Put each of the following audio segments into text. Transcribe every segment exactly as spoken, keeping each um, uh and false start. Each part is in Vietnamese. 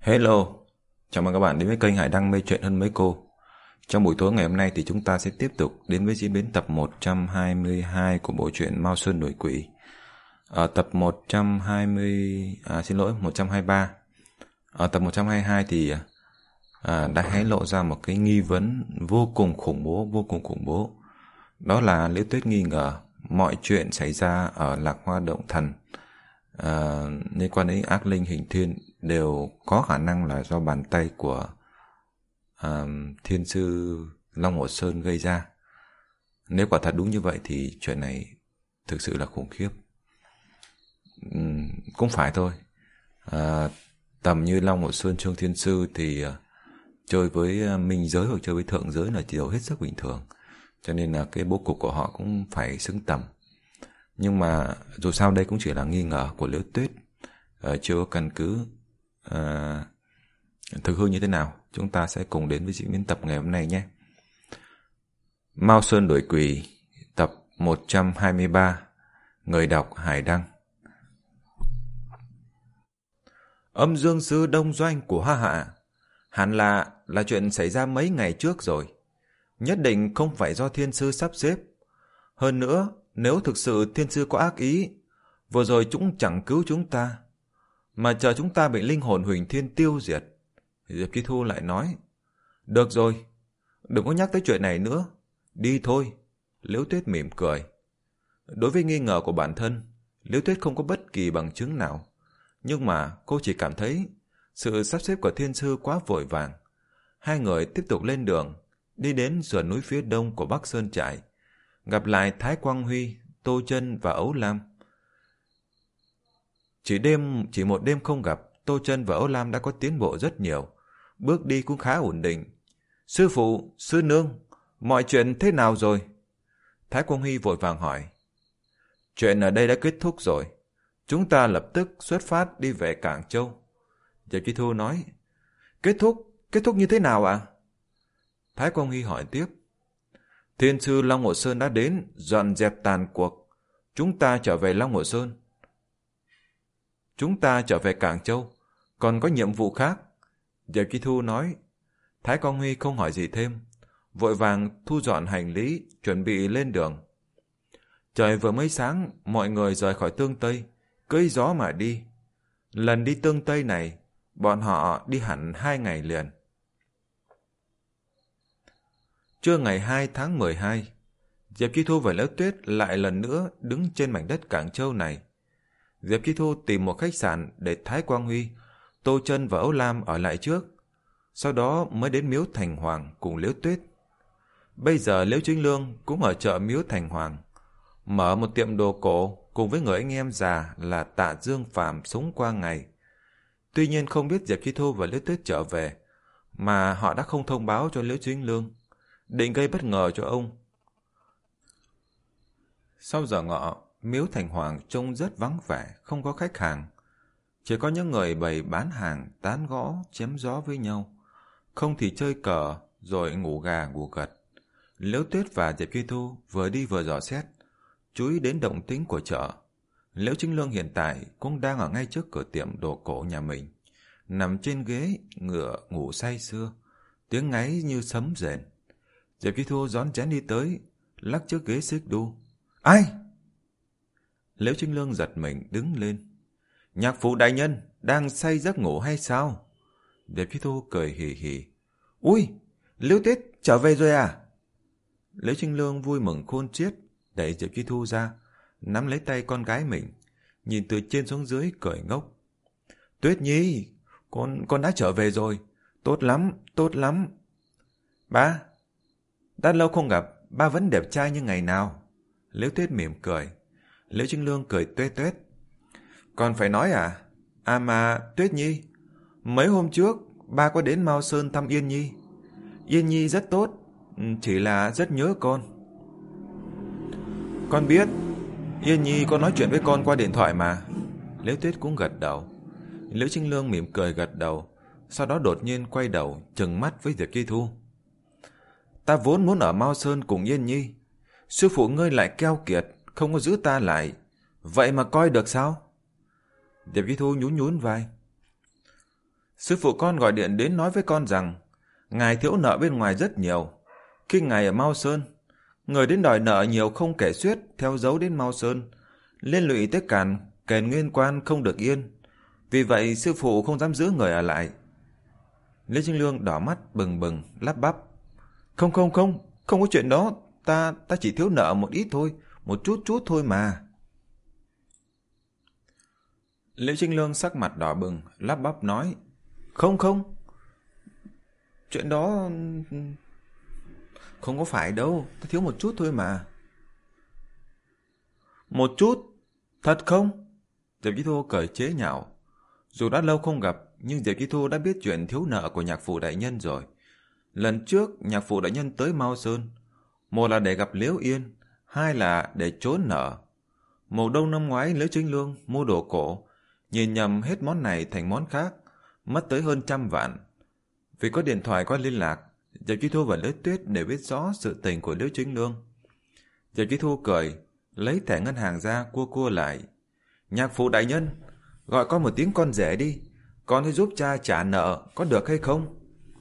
Hello, chào mừng các bạn đến với kênh Hải Đăng Mê Chuyện Hơn Mấy Cô. Trong buổi tối ngày hôm nay thì chúng ta sẽ tiếp tục đến với diễn biến tập một trăm hai mươi hai của bộ truyện Mao Sơn Đuổi Quỷ. Ở tập một trăm hai mươi, à, xin lỗi, một trăm hai mươi ba. Ở tập một trăm hai mươi hai thì à, đã hé lộ ra một cái nghi vấn vô cùng khủng bố, vô cùng khủng bố. Đó là Liễu Tuyết nghi ngờ mọi chuyện xảy ra ở Lạc Hoa Động Thần à, liên quan đến ác linh hình thiên đều có khả năng là do bàn tay của à, thiên sư Long Hồ Sơn gây ra. Nếu quả thật đúng như vậy thì chuyện này thực sự là khủng khiếp. Uhm, cũng phải thôi. À, tầm như Long Hồ Sơn, Trương Thiên Sư thì uh, chơi với uh, minh giới hoặc chơi với thượng giới là điều hết sức bình thường. Cho nên là cái bố cục của họ cũng phải xứng tầm. Nhưng mà dù sao đây cũng chỉ là nghi ngờ của Liễu Tuyết, uh, chưa có căn cứ. Uh, thực hư như thế nào chúng ta sẽ cùng đến với diễn biến tập ngày hôm nay nhé. Mao Sơn Đuổi Quỷ tập một trăm hai mươi ba. Người đọc Hải Đăng. Âm dương sư đông doanh của Hoa Hạ hẳn là là chuyện xảy ra mấy ngày trước rồi, nhất định không phải do thiên sư sắp xếp. Hơn nữa, nếu thực sự thiên sư có ác ý, vừa rồi chúng chẳng cứu chúng ta, mà chờ chúng ta bị linh hồn Huỳnh Thiên tiêu diệt. Diệp Chi Thu lại nói, được rồi, đừng có nhắc tới chuyện này nữa, đi thôi. Liễu Tuyết mỉm cười. Đối với nghi ngờ của bản thân, Liễu Tuyết không có bất kỳ bằng chứng nào, nhưng mà cô chỉ cảm thấy sự sắp xếp của thiên sư quá vội vàng. Hai người tiếp tục lên đường, đi đến sườn núi phía đông của Bắc Sơn Trại, gặp lại Thái Quang Huy, Tô Chân và Ấu Lam. Chỉ đêm, chỉ một đêm không gặp, Tô Chân và Ấu Lam đã có tiến bộ rất nhiều, bước đi cũng khá ổn định. Sư phụ, sư nương, mọi chuyện thế nào rồi? Thái Quang Huy vội vàng hỏi. Chuyện ở đây đã kết thúc rồi, chúng ta lập tức xuất phát đi về Cảng Châu. Diệp Chi Thu nói. Kết thúc? Kết thúc như thế nào ạ? À? Thái Quang Huy hỏi tiếp. Thiên sư Long Hồ Sơn đã đến, dọn dẹp tàn cuộc. Chúng ta trở về Long Hồ Sơn. Chúng ta trở về Cảng Châu, còn có nhiệm vụ khác. Diệp Chi Thu nói. Thái Quang Huy không hỏi gì thêm, vội vàng thu dọn hành lý, chuẩn bị lên đường. Trời vừa mới sáng, mọi người rời khỏi Tương Tây, cưỡi gió mà đi. Lần đi Tương Tây này, bọn họ đi hẳn hai ngày liền. Trưa ngày hai tháng mười hai, Diệp Chi Thu và Liễu Tuyết lại lần nữa đứng trên mảnh đất Cảng Châu này. Diệp Chi Thu tìm một khách sạn để Thái Quang Huy, Tô Chân và Ấu Lam ở lại trước, sau đó mới đến Miếu Thành Hoàng cùng Liễu Tuyết. Bây giờ Liễu Chính Lương cũng ở chợ Miếu Thành Hoàng, mở một tiệm đồ cổ cùng với người anh em già là Tạ Dương Phạm sống qua ngày. Tuy nhiên không biết Diệp Chi Thu và Liễu Tuyết trở về, mà họ đã không thông báo cho Liễu Chính Lương, định gây bất ngờ cho ông. Sau giờ ngọ, Miếu Thành Hoàng trông rất vắng vẻ, không có khách hàng. Chỉ có những người bày bán hàng tán gõ, chém gió với nhau, không thì chơi cờ, rồi ngủ gà ngủ gật. Liễu Tuyết và Diệp Chi Thu vừa đi vừa dò xét, chú ý đến động tĩnh của chợ. Liễu Chính Lương hiện tại cũng đang ở ngay trước cửa tiệm đồ cổ nhà mình, nằm trên ghế ngựa ngủ say sưa, tiếng ngáy như sấm rền. Diệp Chi Thu rón rén đi tới, lắc chiếc ghế xích đu. Ai? Liễu Chính Lương giật mình đứng lên. Nhạc phụ đại nhân đang say giấc ngủ hay sao? Diệp Chi Thu cười hì hì. Ui, Liễu Tuyết trở về rồi à? Liễu Chính Lương vui mừng khôn xiết, đẩy Diệp Chi Thu ra, nắm lấy tay con gái mình, nhìn từ trên xuống dưới cười ngốc. Tuyết Nhi, con con đã trở về rồi, tốt lắm, tốt lắm. Ba, đã lâu không gặp, ba vẫn đẹp trai như ngày nào. Liễu Tuyết mỉm cười. Liễu Chính Lương cười tuét tuét. Còn phải nói à? À mà Tuyết Nhi, mấy hôm trước ba có đến Mao Sơn thăm Yên Nhi. Yên Nhi rất tốt, chỉ là rất nhớ con. Con biết, Yên Nhi có nói chuyện với con qua điện thoại mà. Liễu Tuyết cũng gật đầu. Liễu Chính Lương mỉm cười gật đầu, sau đó đột nhiên quay đầu trừng mắt với Diệp Chi Thu. Ta vốn muốn ở Mao Sơn cùng Yên Nhi, sư phụ ngươi lại keo kiệt, không có giữ ta lại, vậy mà coi được sao? Diệp Chi Thu nhún nhún vai. Sư phụ con gọi điện đến nói với con rằng ngài thiếu nợ bên ngoài rất nhiều. Khi ngài ở Mao Sơn, người đến đòi nợ nhiều không kể xiết theo dấu đến Mao Sơn, liên lụy tới càn kèn nguyên quan không được yên. Vì vậy sư phụ không dám giữ người ở lại. Lý Chính Lương đỏ mắt bừng bừng lắp bắp: Không không không, không có chuyện đó, ta ta chỉ thiếu nợ một ít thôi, một chút chút thôi mà. Liễu Chính Lương sắc mặt đỏ bừng lắp bắp nói: Không không, chuyện đó không có phải đâu, ta thiếu một chút thôi mà. Một chút? Thật không? Diệp Chí Thu cười chế nhạo. Dù đã lâu không gặp, nhưng Diệp Chí Thu đã biết chuyện thiếu nợ của nhạc phụ đại nhân rồi. Lần trước nhạc phụ đại nhân tới Mao Sơn, một là để gặp Liễu Yên, hai là để trốn nợ. Mùa đông năm ngoái Liễu Chính Lương mua đồ cổ, nhìn nhầm hết món này thành món khác, mất tới hơn trăm vạn. Vì có điện thoại có liên lạc, Diệp Chí Thu và Liễu Tuyết đều biết rõ sự tình của Liễu Chính Lương. Diệp Chí Thu cười, lấy thẻ ngân hàng ra cua cua lại. Nhạc phụ đại nhân, gọi con một tiếng con rể đi, con hãy giúp cha trả nợ, có được hay không?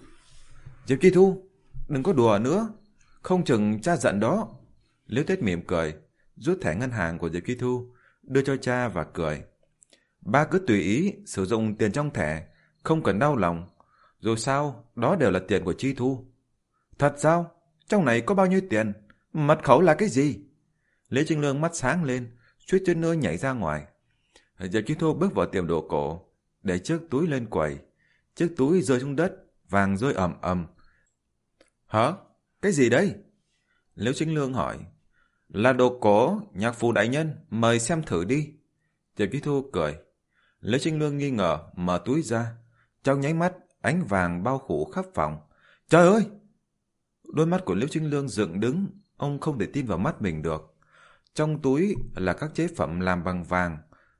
Diệp Chí Thu, đừng có đùa nữa, không chừng cha giận đó. Liễu Tuyết mỉm cười, rút thẻ ngân hàng của Diệp Chí Thu, đưa cho cha và cười. Ba cứ tùy ý sử dụng tiền trong thẻ, không cần đau lòng. Dù sao, đó đều là tiền của Chí Thu. Thật sao? Trong này có bao nhiêu tiền? Mật khẩu là cái gì? Liễu Chính Lương mắt sáng lên, suýt chút nữa nhảy ra ngoài. Diệp Chí Thu bước vào tiệm đồ cổ, để chiếc túi lên quầy. Chiếc túi rơi xuống đất, vàng rơi ầm ầm. Hả? Cái gì đây? Liễu Chính Lương hỏi. Là đồ cổ, nhạc phụ đại nhân, mời xem thử đi. Diệp Chí Thu cười. Liễu Chính Lương nghi ngờ, mở túi ra. Trong nháy mắt, ánh vàng bao phủ khắp phòng. Trời ơi! Đôi mắt của Liễu Chính Lương dựng đứng, ông không thể tin vào mắt mình được. Trong túi là các chế phẩm làm bằng vàng.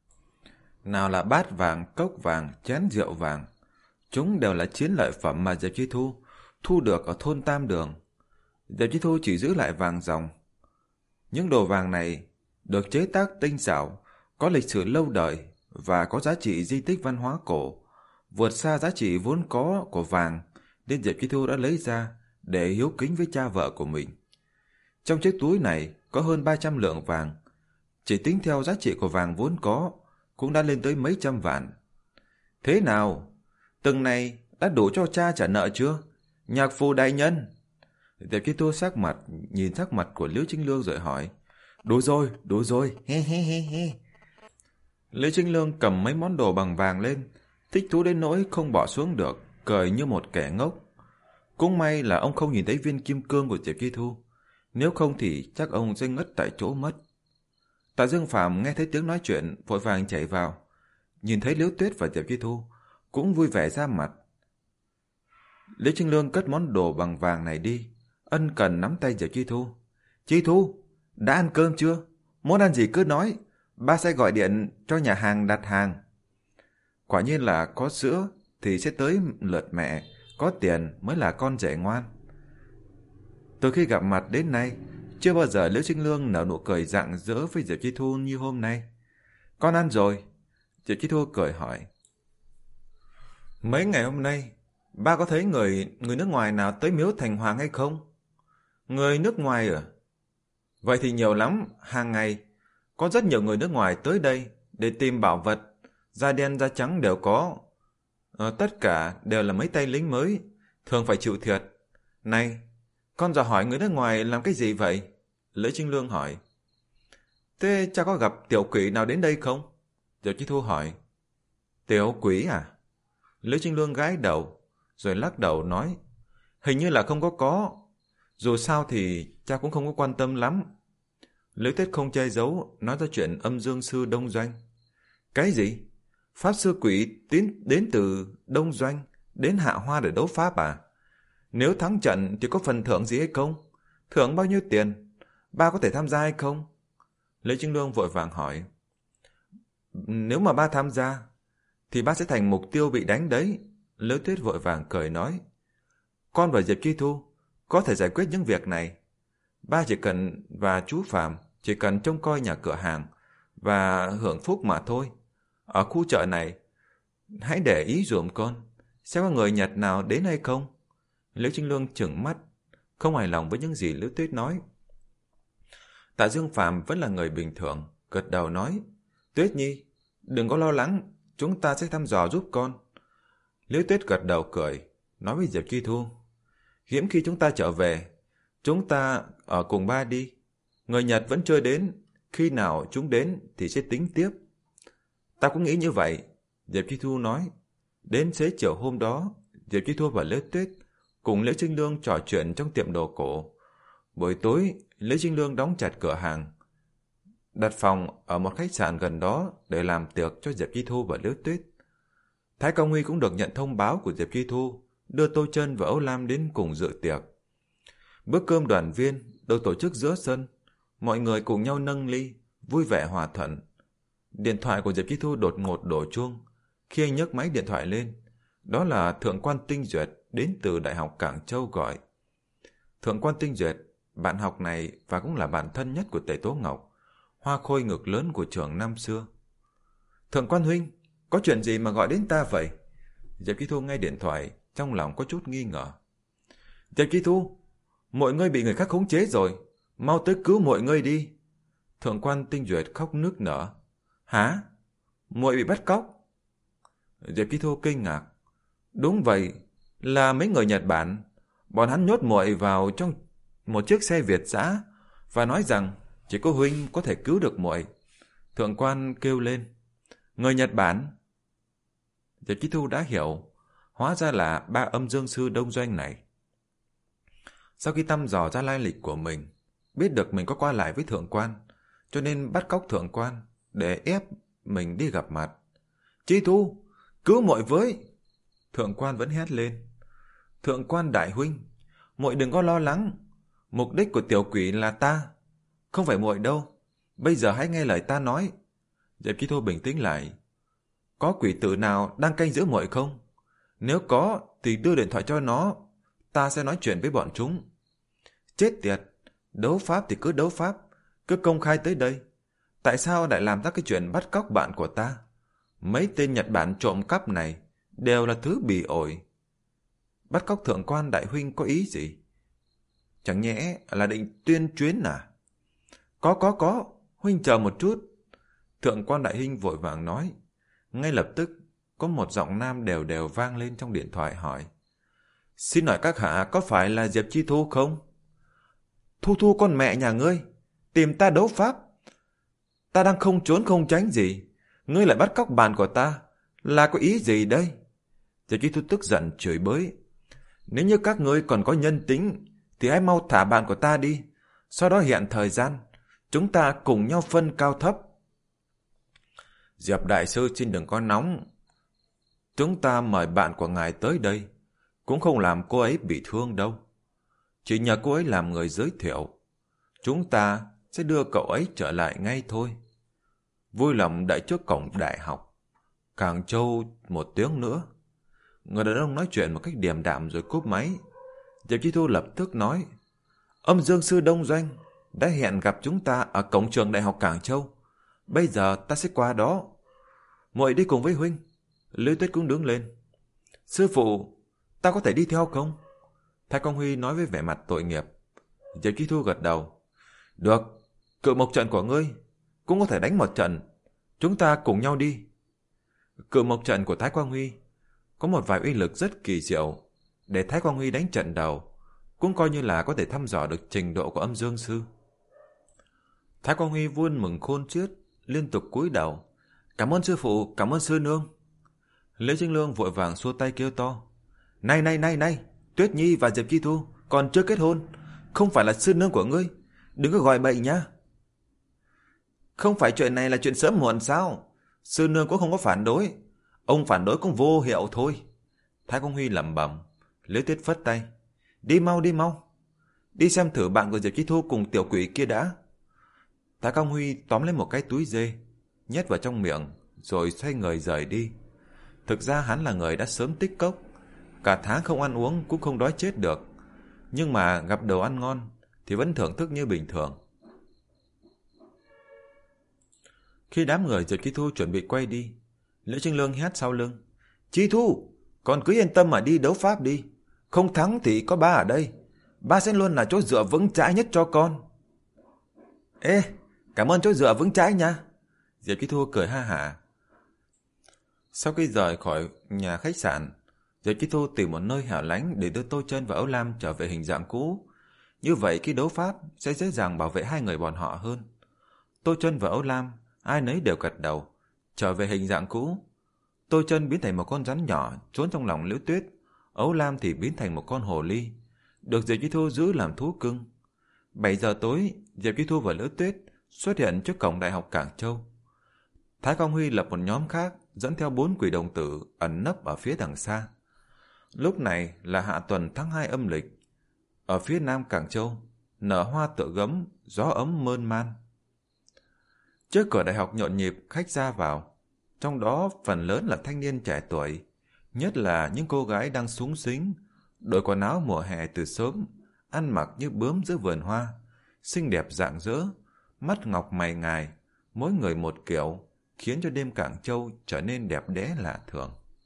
Nào là bát vàng, cốc vàng, chén rượu vàng. Chúng đều là chiến lợi phẩm mà Diệp Chí Thu thu được ở thôn Tam Đường. Diệp Chí Thu chỉ giữ lại vàng ròng. Những đồ vàng này được chế tác tinh xảo, có lịch sử lâu đời và có giá trị di tích văn hóa cổ, vượt xa giá trị vốn có của vàng, nên Diệp Chí Thu đã lấy ra để hiếu kính với cha vợ của mình. Trong chiếc túi này có hơn ba trăm lượng vàng, chỉ tính theo giá trị của vàng vốn có cũng đã lên tới mấy trăm vạn. Thế nào? Từng này đã đủ cho cha trả nợ chưa? Nhạc phụ đại nhân. Diệp Chí Thu sắc mặt nhìn sắc mặt của Liễu Chính Lương rồi hỏi. Đủ rồi, đủ rồi, he he he he. Liễu Chính Lương cầm mấy món đồ bằng vàng lên, thích thú đến nỗi không bỏ xuống được, cười như một kẻ ngốc. Cũng may là ông không nhìn thấy viên kim cương của Diệp Chí Thu, nếu không thì chắc ông sẽ ngất tại chỗ mất. Tạ Dương Phàm nghe thấy tiếng nói chuyện, vội vàng chạy vào, nhìn thấy Liễu Tuyết và Diệp Chí Thu, cũng vui vẻ ra mặt. Liễu Chính Lương cất món đồ bằng vàng này đi, ân cần nắm tay Diệp Chí Thu. Chí Thu, đã ăn cơm chưa? Muốn ăn gì cứ nói, ba sẽ gọi điện cho nhà hàng đặt hàng. Quả nhiên là có sữa thì sẽ tới lượt mẹ, có tiền mới là con rể ngoan. Từ khi gặp mặt đến nay, chưa bao giờ Liễu Chính Lương nở nụ cười rạng rỡ với Diệp Chí Thu như hôm nay. Con ăn rồi. Diệp Chí Thu cười hỏi. Mấy ngày hôm nay, ba có thấy người người nước ngoài nào tới miếu Thành Hoàng hay không? Người nước ngoài à? Vậy thì nhiều lắm, hàng ngày có rất nhiều người nước ngoài tới đây để tìm bảo vật, da đen da trắng đều có. À, tất cả đều là mấy tay lính mới, thường phải chịu thiệt. Này, con dò hỏi người nước ngoài làm cái gì vậy? Liễu Chính Lương hỏi. Thế cha có gặp tiểu quỷ nào đến đây không? Diệp Chí Thu hỏi. Tiểu quỷ à? Liễu Chính Lương gãi đầu, rồi lắc đầu nói. Hình như là không có có. Dù sao thì cha cũng không có quan tâm lắm. Liễu Tuyết không che giấu, nói ra chuyện âm dương sư Đông Doanh. Cái gì? Pháp sư quỷ tiến đến từ Đông Doanh, đến Hạ Hoa để đấu pháp à? Nếu thắng trận thì có phần thưởng gì hay không? Thưởng bao nhiêu tiền? Ba có thể tham gia hay không? Liễu Chính Lương vội vàng hỏi. Nếu mà ba tham gia, thì ba sẽ thành mục tiêu bị đánh đấy. Liễu Tuyết vội vàng cười nói. Con và Diệp Chí Thu có thể giải quyết những việc này. Ba chỉ cần và chú Phạm chỉ cần trông coi nhà cửa hàng và hưởng phúc mà thôi. Ở khu chợ này, hãy để ý dùm con. Sẽ có người Nhật nào đến hay không? Liễu Trinh Lương trừng mắt, không hài lòng với những gì Liễu Tuyết nói. Tạ Dương Phàm vẫn là người bình thường, gật đầu nói, Tuyết Nhi, đừng có lo lắng, chúng ta sẽ thăm dò giúp con. Liễu Tuyết gật đầu cười, nói với Diệp Chi Thu, hiếm khi chúng ta trở về, chúng ta ở cùng ba đi. Người Nhật vẫn chưa đến, khi nào chúng đến thì sẽ tính tiếp. Ta cũng nghĩ như vậy, Diệp Chi Thu nói. Đến xế chiều hôm đó, Diệp Chi Thu và Liễu Tuyết cùng Liễu Trinh Lương trò chuyện trong tiệm đồ cổ. Buổi tối, Liễu Trinh Lương đóng chặt cửa hàng, đặt phòng ở một khách sạn gần đó để làm tiệc cho Diệp Chi Thu và Liễu Tuyết. Thái Cao Huy cũng được nhận thông báo của Diệp Chi Thu, đưa Tô Chân và Âu Lam đến cùng dự tiệc. Bữa cơm đoàn viên được tổ chức giữa sân, mọi người cùng nhau nâng ly, vui vẻ hòa thuận. Điện thoại của Diệp Chi Thu đột ngột đổ chuông. Khi anh nhấc máy điện thoại lên, đó là Thượng quan Tinh Duyệt đến từ Đại học Cảng Châu gọi. Thượng quan Tinh Duyệt, bạn học này và cũng là bạn thân nhất của Tề Tố Ngọc, hoa khôi ngực lớn của trường năm xưa. Thượng quan huynh, có chuyện gì mà gọi đến ta vậy? Diệp Chi Thu nghe điện thoại, trong lòng có chút nghi ngờ. Diệp Chi Thu, mọi người bị người khác khống chế rồi, mau tới cứu mọi người đi. Thượng quan Tinh Duyệt khóc nức nở. Hả? Muội bị bắt cóc? Diệp Chi Thu kinh ngạc. Đúng vậy, là mấy người Nhật Bản. Bọn hắn nhốt muội vào trong một chiếc xe Việt dã và nói rằng chỉ có huynh có thể cứu được muội. Thượng quan kêu lên. Người Nhật Bản? Diệp Chi Thu đã hiểu, hóa ra là ba âm dương sư đông doanh này. Sau khi thăm dò ra lai lịch của mình, biết được mình có qua lại với thượng quan, cho nên bắt cóc thượng quan để ép mình đi gặp mặt. Chi Thu, cứu muội với! Thượng quan vẫn hét lên. Thượng quan đại huynh, muội đừng có lo lắng, mục đích của tiểu quỷ là ta, không phải muội đâu. Bây giờ hãy nghe lời ta nói. Diệp Chi Thu bình tĩnh lại. Có quỷ tử nào đang canh giữ muội không? Nếu có thì đưa điện thoại cho nó, ta sẽ nói chuyện với bọn chúng. Chết tiệt, đấu pháp thì cứ đấu pháp, cứ công khai tới đây. Tại sao lại làm ra cái chuyện bắt cóc bạn của ta? Mấy tên Nhật Bản trộm cắp này đều là thứ bỉ ổi. Bắt cóc thượng quan đại huynh có ý gì? Chẳng nhẽ là định tuyên chuyến à? Có có có, huynh chờ một chút. Thượng quan đại huynh vội vàng nói. Ngay lập tức có một giọng nam đều đều vang lên trong điện thoại hỏi. Xin hỏi các hạ có phải là Diệp Chi Thu không? Thu Thu con mẹ nhà ngươi, tìm ta đấu pháp. Ta đang không trốn không tránh gì, ngươi lại bắt cóc bạn của ta, là có ý gì đây? Diệp Chi Thu tức giận chửi bới. Nếu như các ngươi còn có nhân tính thì hãy mau thả bạn của ta đi, sau đó hẹn thời gian, chúng ta cùng nhau phân cao thấp. Diệp đại sư xin đừng có nóng. Chúng ta mời bạn của ngài tới đây, cũng không làm cô ấy bị thương đâu. Chỉ nhờ cô ấy làm người giới thiệu, chúng ta sẽ đưa cậu ấy trở lại ngay thôi. Vui lòng đợi trước cổng đại học Cảng Châu một tiếng nữa. Người đàn ông nói chuyện một cách điềm đạm rồi cúp máy. Diệp Chi Thu lập tức nói. Âm dương sư Đông Doanh đã hẹn gặp chúng ta ở cổng trường đại học Cảng Châu. Bây giờ ta sẽ qua đó. Muội đi cùng với huynh. Lưu Tuyết cũng đứng lên. Sư phụ, ta có thể đi theo không? Thái Công Huy nói với vẻ mặt tội nghiệp. Diệp Chi Thu gật đầu. Được, cự mộc trận của ngươi cũng có thể đánh một trận. Chúng ta cùng nhau đi. Cự mộc trận của Thái Quang Huy có một vài uy lực rất kỳ diệu. Để Thái Quang Huy đánh trận đầu, cũng coi như là có thể thăm dò được trình độ của âm dương sư. Thái Quang Huy vui mừng khôn xiết, liên tục cúi đầu. Cảm ơn sư phụ, cảm ơn sư nương. Liễu Trinh Lương vội vàng xua tay kêu to. Này này này này, Tuyết Nhi và Diệp Chi Thu còn chưa kết hôn, không phải là sư nương của ngươi, đừng có gọi bậy nhá. Không phải chuyện này là chuyện sớm muộn sao? Sư nương cũng không có phản đối, ông phản đối cũng vô hiệu thôi. Thái Công Huy lẩm bẩm. Liễu Tuyết phất tay. Đi mau đi mau, đi xem thử bạn của Diệp Chi Thu cùng tiểu quỷ kia đã. Thái Công Huy tóm lấy một cái túi dê, nhét vào trong miệng, rồi xoay người rời đi. Thực ra hắn là người đã sớm tích cốc, cả tháng không ăn uống cũng không đói chết được, nhưng mà gặp đồ ăn ngon thì vẫn thưởng thức như bình thường. Khi đám người Diệp Chi Thu chuẩn bị quay đi, Liễu Trinh Lương hét sau lưng. Chi Thu, Con cứ yên tâm mà đi đấu pháp đi. Không thắng thì có ba ở đây. Ba sẽ luôn là chỗ dựa vững chãi nhất cho con. Ê, cảm ơn chỗ dựa vững chãi nha. Diệp Chi Thu cười ha hả. Sau khi rời khỏi nhà khách sạn, Diệp Chi Thu tìm một nơi hẻo lánh để đưa Tô Chân và Âu Lam trở về hình dạng cũ. Như vậy khi đấu pháp sẽ dễ dàng bảo vệ hai người bọn họ hơn. Tô Chân và Âu Lam, ai nấy đều gật đầu, trở về hình dạng cũ. Tô Chân biến thành một con rắn nhỏ trốn trong lòng Liễu Tuyết, Âu Lam thì biến thành một con hồ ly, được Diệp Chi Thu giữ làm thú cưng. bảy giờ tối, Diệp Chi Thu và Liễu Tuyết xuất hiện trước cổng Đại học Cảng Châu. Thái Công Huy lập một nhóm khác dẫn theo bốn quỷ đồng tử ẩn nấp ở phía đằng xa. Lúc này là hạ tuần tháng hai âm lịch. Ở phía nam Cảng Châu, nở hoa tựa gấm, gió ấm mơn man. Trước cửa đại học nhộn nhịp khách ra vào, trong đó phần lớn là thanh niên trẻ tuổi, nhất là những cô gái đang súng xính, đội quần áo mùa hè từ sớm, ăn mặc như bướm giữa vườn hoa, xinh đẹp rạng rỡ, mắt ngọc mày ngài, mỗi người một kiểu, khiến cho đêm Cảng Châu trở nên đẹp đẽ lạ thường.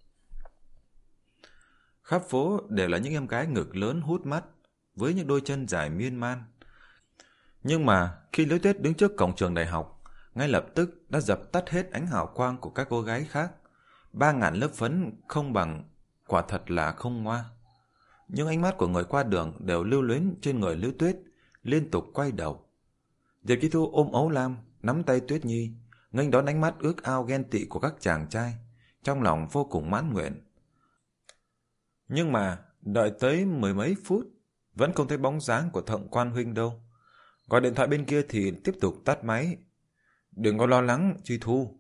Khắp phố đều là những em gái ngực lớn hút mắt, với những đôi chân dài miên man. Nhưng mà khi Liễu Tuyết đứng trước cổng trường đại học, ngay lập tức đã dập tắt hết ánh hào quang của các cô gái khác. Ba ngàn lớp phấn không bằng, quả thật là không ngoa. Những ánh mắt của người qua đường đều lưu luyến trên người Liễu Tuyết, liên tục quay đầu. Diệp Chi Thu ôm Âu Lam, nắm tay Tuyết Nhi, nghênh đón ánh mắt ước ao ghen tị của các chàng trai, trong lòng vô cùng mãn nguyện. Nhưng mà đợi tới mười mấy phút, vẫn không thấy bóng dáng của Thượng Quan huynh đâu. Gọi điện thoại bên kia thì tiếp tục tắt máy. Đừng có lo lắng, Chi Thu.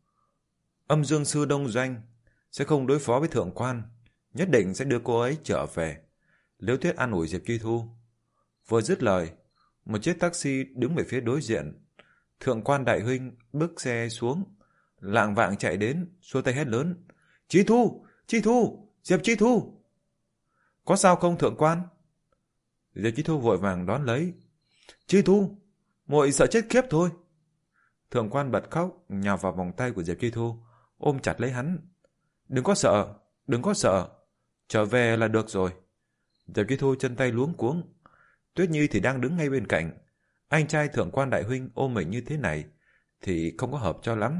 Âm Dương Sư Đông Doanh sẽ không đối phó với Thượng Quan, nhất định sẽ đưa cô ấy trở về. Liễu Tuyết an ủi Diệp Chi Thu. Vừa dứt lời, một chiếc taxi đứng về phía đối diện. Thượng Quan đại huynh bước xe xuống, lạng vạng chạy đến, xua tay hét lớn. Chi Thu, Chi Thu, Diệp Chi Thu. Có sao không Thượng Quan? Diệp Chi Thu vội vàng đón lấy. Chi Thu, muội sợ chết khiếp thôi. Thượng Quan bật khóc, nhào vào vòng tay của Diệp Chi Thu, ôm chặt lấy hắn. Đừng có sợ, đừng có sợ, trở về là được rồi. Diệp Chi Thu chân tay luống cuống. Tuyết Nhi thì đang đứng ngay bên cạnh. Anh trai Thượng Quan đại huynh ôm mình như thế này thì không có hợp cho lắm.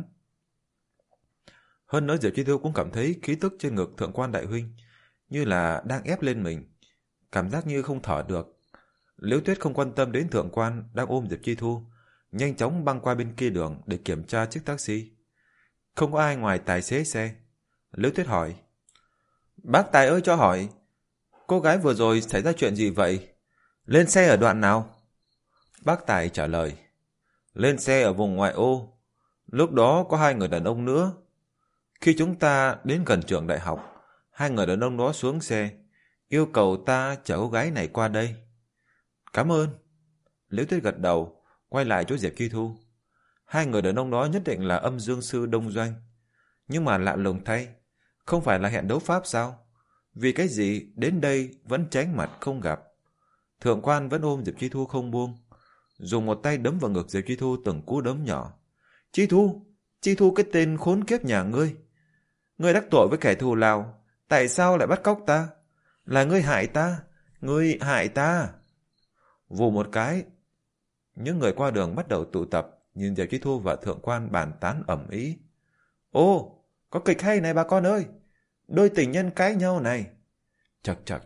Hơn nữa Diệp Chi Thu cũng cảm thấy khí tức trên ngực Thượng Quan đại huynh như là đang ép lên mình, cảm giác như không thở được. Liễu Tuyết không quan tâm đến Thượng Quan đang ôm Diệp Chi Thu, nhanh chóng băng qua bên kia đường để kiểm tra chiếc taxi. Không có ai ngoài tài xế xe. Liễu Tuyết hỏi. Bác Tài ơi cho hỏi, cô gái vừa rồi xảy ra chuyện gì vậy? Lên xe ở đoạn nào? Bác Tài trả lời. Lên xe ở vùng ngoại ô. Lúc đó có hai người đàn ông nữa. Khi chúng ta đến gần trường đại học, hai người đàn ông đó xuống xe, yêu cầu ta chở cô gái này qua đây. Cảm ơn. Liễu Tuyết gật đầu, quay lại chỗ Diệp Chi Thu. Hai người đàn ông đó nhất định là Âm Dương Sư Đông Doanh. Nhưng mà lạ lùng thay, không phải là hẹn đấu pháp sao? Vì cái gì đến đây vẫn tránh mặt không gặp? Thượng Quan vẫn ôm Diệp Chi Thu không buông, dùng một tay đấm vào ngực Diệp Chi Thu từng cú đấm nhỏ. Chi Thu, Chi Thu cái tên khốn kiếp nhà ngươi. Ngươi đắc tội với kẻ thù Lào, tại sao lại bắt cóc ta? Là ngươi hại ta, ngươi hại ta. Vù một cái, những người qua đường bắt đầu tụ tập, nhìn Diệp Chi Thu và Thượng Quan bàn tán ầm ĩ. Ô, có kịch hay này bà con ơi, đôi tình nhân cãi nhau này. Chật chật.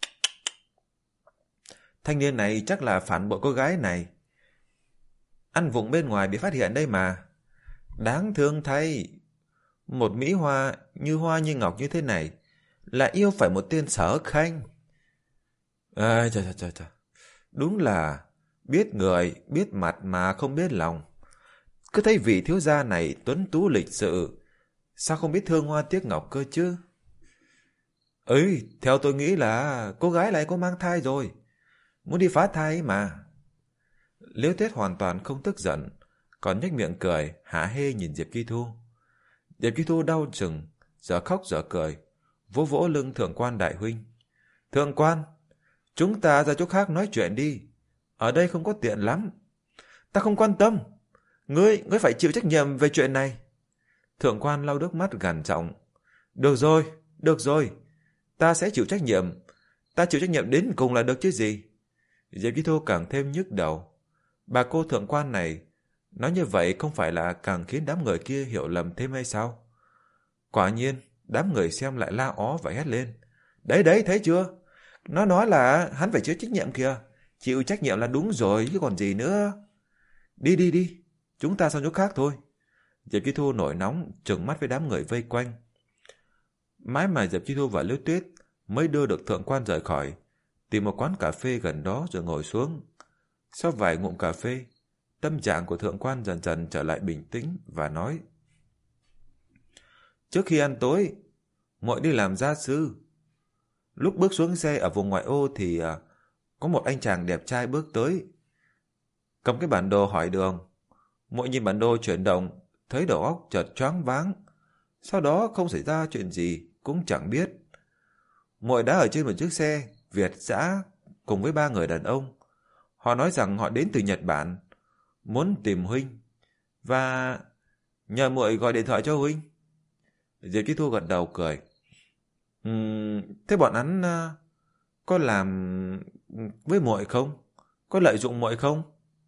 Thanh niên này chắc là phản bội cô gái này. Ăn vụng bên ngoài bị phát hiện đây mà. Đáng thương thay. Một mỹ hoa như hoa như ngọc như thế này lại yêu phải một tên Sở Khanh. À, chà, chà, chà, chà. Đúng là biết người, biết mặt mà không biết lòng. Cứ thấy vị thiếu gia này tuấn tú lịch sự, sao không biết thương hoa tiếc ngọc cơ chứ? Ấy, theo tôi nghĩ là cô gái này có mang thai rồi, muốn đi phá thai mà. Liễu Tuyết hoàn toàn không tức giận, còn nhếch miệng cười, hả hê nhìn Diệp Chi Thu. Diệp Chi Thu đau chừng, giờ khóc giờ cười, vỗ vỗ lưng Thượng Quan đại huynh. Thượng Quan, chúng ta ra chỗ khác nói chuyện đi, ở đây không có tiện lắm. Ta không quan tâm, ngươi, ngươi phải chịu trách nhiệm về chuyện này. Thượng Quan lau nước mắt gằn giọng. Được rồi, Được rồi, ta sẽ chịu trách nhiệm. Ta chịu trách nhiệm đến cùng là được chứ gì. Diệp Chi Thu càng thêm nhức đầu. Bà cô thượng quan này nói như vậy không phải là càng khiến đám người kia hiểu lầm thêm hay sao? Quả nhiên, đám người xem lại la ó và hét lên. Đấy đấy, thấy chưa? Nó nói là hắn phải chịu trách nhiệm kìa. Chịu trách nhiệm là đúng rồi chứ còn gì nữa. Đi đi đi, chúng ta sang chỗ khác thôi. Diệp Chi Thu nổi nóng, trừng mắt với đám người vây quanh. Mãi mà Diệp Chi Thu và Liễu Tuyết mới đưa được thượng quan rời khỏi, tìm một quán cà phê gần đó rồi ngồi xuống. Sau vài ngụm cà phê, tâm trạng của thượng quan dần dần trở lại bình tĩnh và nói. Trước khi ăn tối, muội đi làm gia sư. Lúc bước xuống xe ở vùng ngoại ô thì à, có một anh chàng đẹp trai bước tới. Cầm cái bản đồ hỏi đường. Muội nhìn bản đồ chuyển động, thấy đầu óc chợt choáng váng. Sau đó không xảy ra chuyện gì, cũng chẳng biết. Muội đã ở trên một chiếc xe Việt dã cùng với ba người đàn ông. Họ nói rằng họ đến từ Nhật Bản, muốn tìm huynh và nhờ muội gọi điện thoại cho huynh. Diệp Chi Thu gật đầu cười. Uhm, thế bọn hắn uh, có làm với muội không? Có lợi dụng muội không?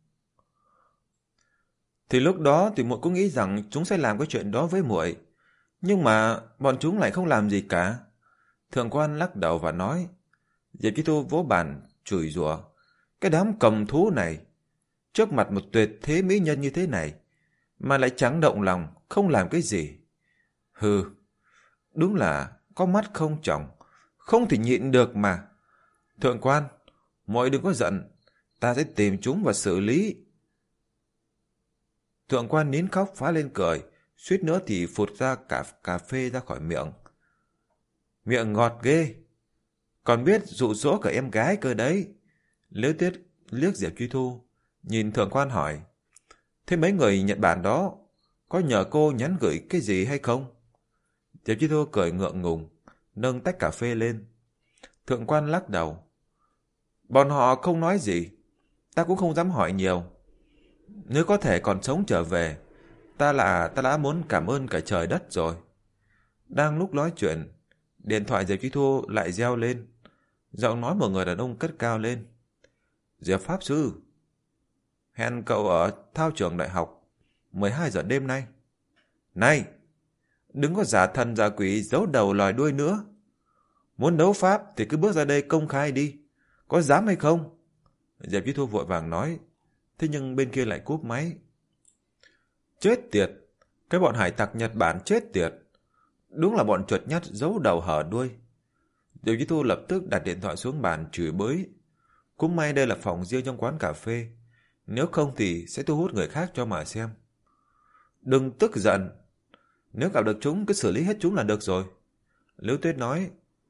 Thì lúc đó thì muội cũng nghĩ rằng chúng sẽ làm cái chuyện đó với muội, nhưng mà bọn chúng lại không làm gì cả. Thượng quan lắc đầu và nói. Diệp Chi Thu vỗ bàn chửi rủa. Cái đám cầm thú này, trước mặt một tuyệt thế mỹ nhân như thế này mà lại chẳng động lòng, không làm cái gì. Hừ, đúng là có mắt không tròng, không thể nhịn được mà. Thượng quan, muội đừng có giận, ta sẽ tìm chúng và xử lý. Thượng quan nín khóc phá lên cười, suýt nữa thì phụt ra cả cà phê ra khỏi miệng. Miệng ngọt ghê, còn biết dụ dỗ cả em gái cơ đấy. Liễu Tuyết liếc Diệp Chi Thu, nhìn thượng quan hỏi. Thế mấy người Nhật Bản đó có nhờ cô nhắn gửi cái gì hay không? Diệp Chi Thu cười ngượng ngùng, nâng tách cà phê lên. Thượng quan lắc đầu. Bọn họ không nói gì, ta cũng không dám hỏi nhiều. Nếu có thể còn sống trở về, ta là ta đã muốn cảm ơn cả trời đất rồi. Đang lúc nói chuyện, điện thoại Diệp Chi Thu lại reo lên. Giọng nói một người đàn ông cất cao lên. Diệp Pháp Sư, hẹn cậu ở thao trường đại học mười hai giờ đêm nay. Này, đừng có giả thần giả quỷ giấu đầu lòi đuôi nữa. Muốn đấu pháp thì cứ bước ra đây công khai đi, có dám hay không? Diệp Chi Thu vội vàng nói. Thế nhưng bên kia lại cúp máy. Chết tiệt, cái bọn hải tặc Nhật Bản chết tiệt. Đúng là bọn chuột nhắt giấu đầu hở đuôi. Diệp Chi Thu lập tức đặt điện thoại xuống bàn chửi bới. Cũng may đây là phòng riêng trong quán cà phê, nếu không thì sẽ thu hút người khác cho mà xem. Đừng tức giận, nếu gặp được chúng cứ xử lý hết chúng là được rồi. Liễu Tuyết nói.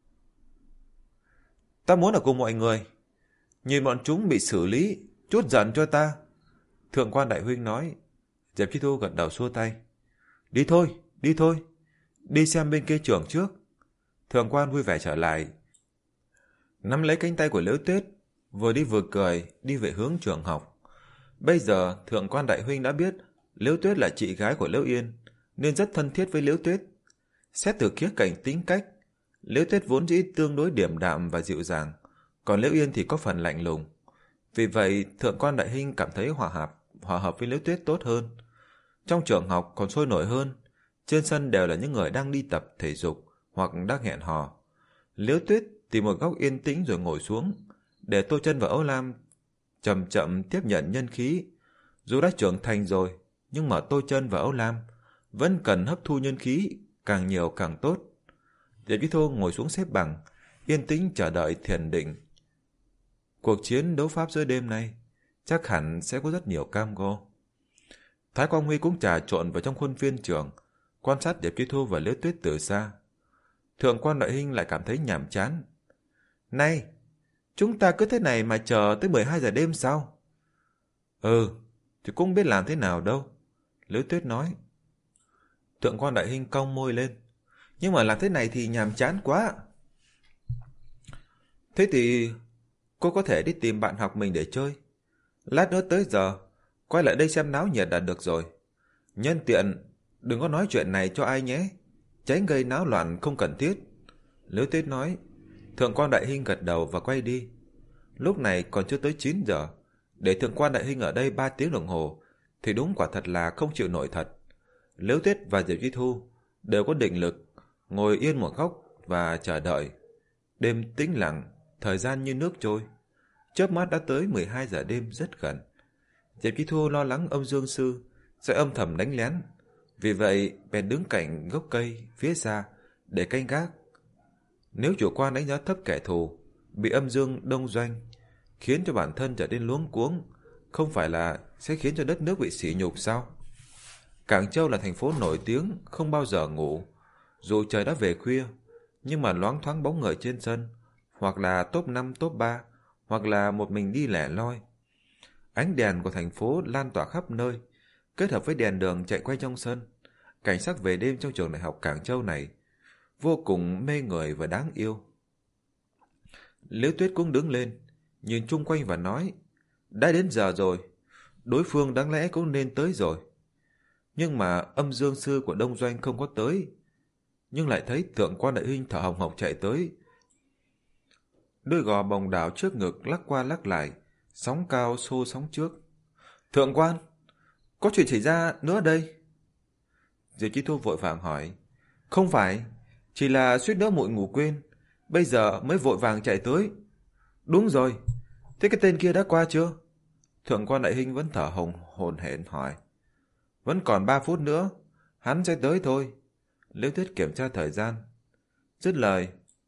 Ta muốn ở cùng mọi người, nhìn bọn chúng bị xử lý, chút giận cho ta. Thượng quan đại huynh nói. Diệp Chi Thu gật đầu xua tay. Đi thôi, đi thôi, đi xem bên kia trường trước. Thượng quan vui vẻ trở lại, nắm lấy cánh tay của Liễu Tuyết, vừa đi vừa cười, đi về hướng trường học. Bây giờ thượng quan đại huynh đã biết Liễu Tuyết là chị gái của Liễu Yên, nên rất thân thiết với Liễu Tuyết. Xét từ khía cạnh tính cách, Liễu Tuyết vốn dĩ tương đối điềm đạm và dịu dàng, còn Liễu Yên thì có phần lạnh lùng. Vì vậy thượng quan đại huynh cảm thấy hòa hợp, hòa hợp với Liễu Tuyết tốt hơn. Trong trường học còn sôi nổi hơn, trên sân đều là những người đang đi tập thể dục hoặc đang hẹn hò. Liễu Tuyết tìm một góc yên tĩnh rồi ngồi xuống, để Tô Chân và Âu Lam chậm chậm tiếp nhận nhân khí. Dù đã trưởng thành rồi, nhưng mà Tô Chân và Âu Lam vẫn cần hấp thu nhân khí, càng nhiều càng tốt. Diệp Chi Thu ngồi xuống xếp bằng, yên tĩnh chờ đợi thiền định. Cuộc chiến đấu pháp giữa đêm nay chắc hẳn sẽ có rất nhiều cam go. Thái Quang Huy cũng trà trộn vào trong khuôn viên trường, quan sát Diệp Chi Thu và Liễu Tuyết từ xa. Thượng quan đại huynh lại cảm thấy nhàm chán. Này, chúng ta cứ thế này mà chờ tới mười hai giờ đêm sao? Ừ, thì cũng biết làm thế nào đâu, Liễu Tuyết nói. Thượng quan đại huynh cong môi lên. Nhưng mà làm thế này thì nhàm chán quá. Thế thì cô có thể đi tìm bạn học mình để chơi. Lát nữa tới giờ quay lại đây xem náo nhiệt là được rồi. Nhân tiện đừng có nói chuyện này cho ai nhé, tránh gây náo loạn không cần thiết. Liễu Tuyết nói. Thượng quan Đại Hinh gật đầu và quay đi. Lúc này còn chưa tới chín giờ. Để thượng quan Đại Hinh ở đây ba tiếng đồng hồ thì đúng quả thật là không chịu nổi thật. Liễu Tuyết và Diệp Chi Thu đều có định lực, ngồi yên một góc và chờ đợi. Đêm tĩnh lặng, thời gian như nước trôi. Chớp mắt đã tới mười hai giờ đêm rất gần. Diệp Chi Thu lo lắng âm Dương Sư sẽ âm thầm đánh lén. Vì vậy bèn đứng cạnh gốc cây phía xa để canh gác. Nếu chủ quan đánh giá thấp kẻ thù, bị âm dương đông doanh, khiến cho bản thân trở nên luống cuống, không phải là sẽ khiến cho đất nước bị sỉ nhục sao? Cảng Châu là thành phố nổi tiếng, không bao giờ ngủ. Dù trời đã về khuya, nhưng mà loáng thoáng bóng người trên sân, hoặc là top năm, top ba, hoặc là một mình đi lẻ loi. Ánh đèn của thành phố lan tỏa khắp nơi, kết hợp với đèn đường chạy quay trong sân. Cảnh sắc về đêm trong trường đại học Cảng Châu này vô cùng mê người và đáng yêu. Liễu Tuyết cũng đứng lên, nhìn chung quanh và nói, đã đến giờ rồi, đối phương đáng lẽ cũng nên tới rồi. Nhưng mà âm dương sư của Đông Doanh không có tới, nhưng lại thấy thượng quan Đại Hinh thở hồng hộc chạy tới. Đôi gò bồng đảo trước ngực lắc qua lắc lại, sóng cao xô sóng trước. Thượng quan, có chuyện xảy ra nữa đây? Diệp Chi Thu vội vàng hỏi. Không phải, chỉ là suýt nữa muội ngủ quên, bây giờ mới vội vàng chạy tới. Đúng rồi, thế cái tên kia đã qua chưa? Thượng quan Đại Hinh vẫn thở hồng hổn hển hỏi. Vẫn còn ba phút nữa, hắn sẽ tới thôi. Liễu Tuyết kiểm tra thời gian. Dứt lời.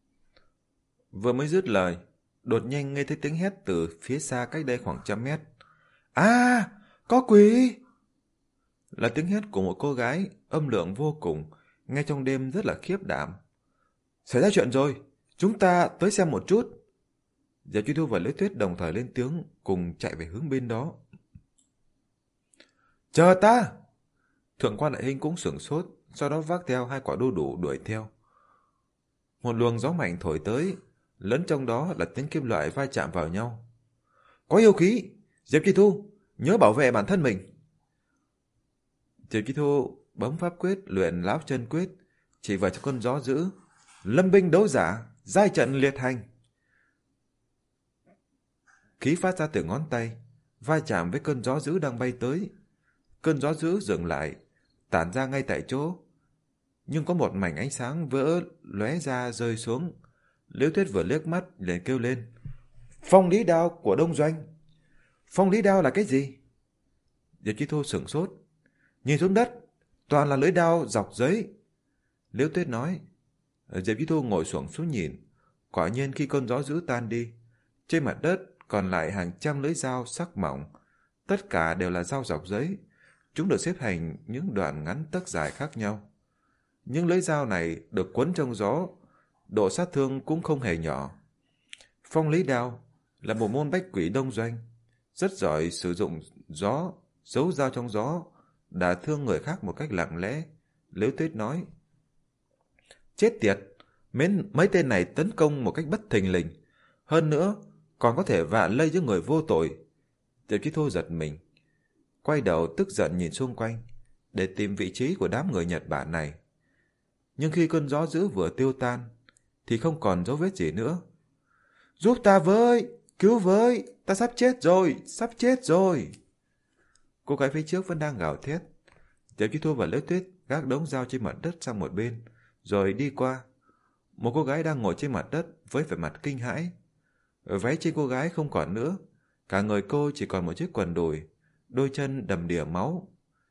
Vừa mới dứt lời, đột nhiên nghe thấy tiếng hét từ phía xa cách đây khoảng trăm mét. À, có quỷ! Là tiếng hét của một cô gái, âm lượng vô cùng, nghe trong đêm rất là khiếp đảm. Xảy ra chuyện rồi, chúng ta tới xem một chút. Diệp Chi Thu và Liễu Tuyết đồng thời lên tiếng, cùng chạy về hướng bên đó. Chờ ta! Thượng quan Đại Hinh cũng sửng sốt, sau đó vác theo hai quả đu đủ đuổi theo. Một luồng gió mạnh thổi tới, lẫn trong đó là tiếng kim loại va chạm vào nhau. Có yêu khí! Diệp Chi Thu, nhớ bảo vệ bản thân mình! Diệp Chi Thu bấm pháp quyết luyện Lão Chân Quyết, chỉ vào cho con gió dữ. Lâm binh đấu giả, giai trận liệt hành. Khí phát ra từ ngón tay, va chạm với cơn gió dữ đang bay tới. Cơn gió dữ dừng lại, tản ra ngay tại chỗ. Nhưng có một mảnh ánh sáng vỡ lóe ra rơi xuống. Liễu Tuyết vừa liếc mắt liền kêu lên. Phong lý đao của Đông Doanh. Phong lý đao là cái gì? Diệp Chi Thu sửng sốt. Nhìn xuống đất, toàn là lưỡi đao dọc giấy. Liễu Tuyết nói. Diệp Chi Thu ngồi xổm xuống nhìn. Quả nhiên khi cơn gió dữ tan đi, trên mặt đất còn lại hàng trăm lưỡi dao sắc mỏng. Tất cả đều là dao dọc giấy. Chúng được xếp thành những đoạn ngắn tấc dài khác nhau. Những lưỡi dao này được quấn trong gió, độ sát thương cũng không hề nhỏ. Phong lý đao là một môn bách quỷ Đông Doanh, rất giỏi sử dụng gió, giấu dao trong gió, đả thương người khác một cách lặng lẽ. Liễu Tuyết nói. Chết tiệt, mấy, mấy tên này tấn công một cách bất thình lình. Hơn nữa, còn có thể vạ lây với người vô tội. Diệp Chi Thu giật mình, quay đầu tức giận nhìn xung quanh, để tìm vị trí của đám người Nhật Bản này. Nhưng khi cơn gió dữ vừa tiêu tan, thì không còn dấu vết gì nữa. Giúp ta với, cứu với, ta sắp chết rồi, sắp chết rồi. Cô gái phía trước vẫn đang gào thét. Diệp Chi Thu và Liễu Tuyết gác đống dao trên mặt đất sang một bên, rồi đi qua. Một cô gái đang ngồi trên mặt đất với vẻ mặt kinh hãi. Váy trên cô gái không còn nữa, cả người cô chỉ còn một chiếc quần đùi, đôi chân đầm đìa máu.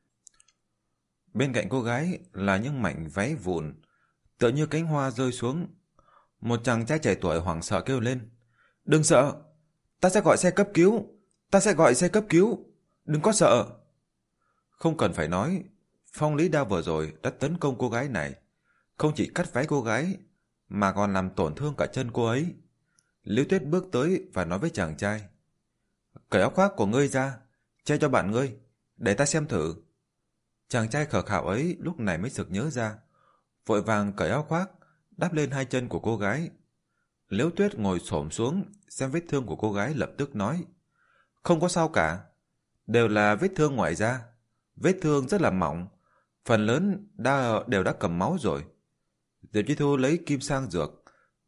Bên cạnh cô gái là những mảnh váy vụn, tựa như cánh hoa rơi xuống. Một chàng trai trẻ tuổi hoảng sợ kêu lên. Đừng sợ, ta sẽ gọi xe cấp cứu, ta sẽ gọi xe cấp cứu, đừng có sợ. Không cần phải nói, phong lý đao vừa rồi đã tấn công cô gái này, không chỉ cắt váy cô gái, mà còn làm tổn thương cả chân cô ấy. Liễu Tuyết bước tới và nói với chàng trai. Cởi áo khoác của ngươi ra, che cho bạn ngươi, để ta xem thử. Chàng trai khờ khạo ấy lúc này mới sực nhớ ra, vội vàng cởi áo khoác, đắp lên hai chân của cô gái. Liễu Tuyết ngồi xổm xuống, xem vết thương của cô gái, lập tức nói. Không có sao cả, đều là vết thương ngoài da, vết thương rất là mỏng, phần lớn đã, đều đã cầm máu rồi. Diệp Chi Thu lấy kim sang dược,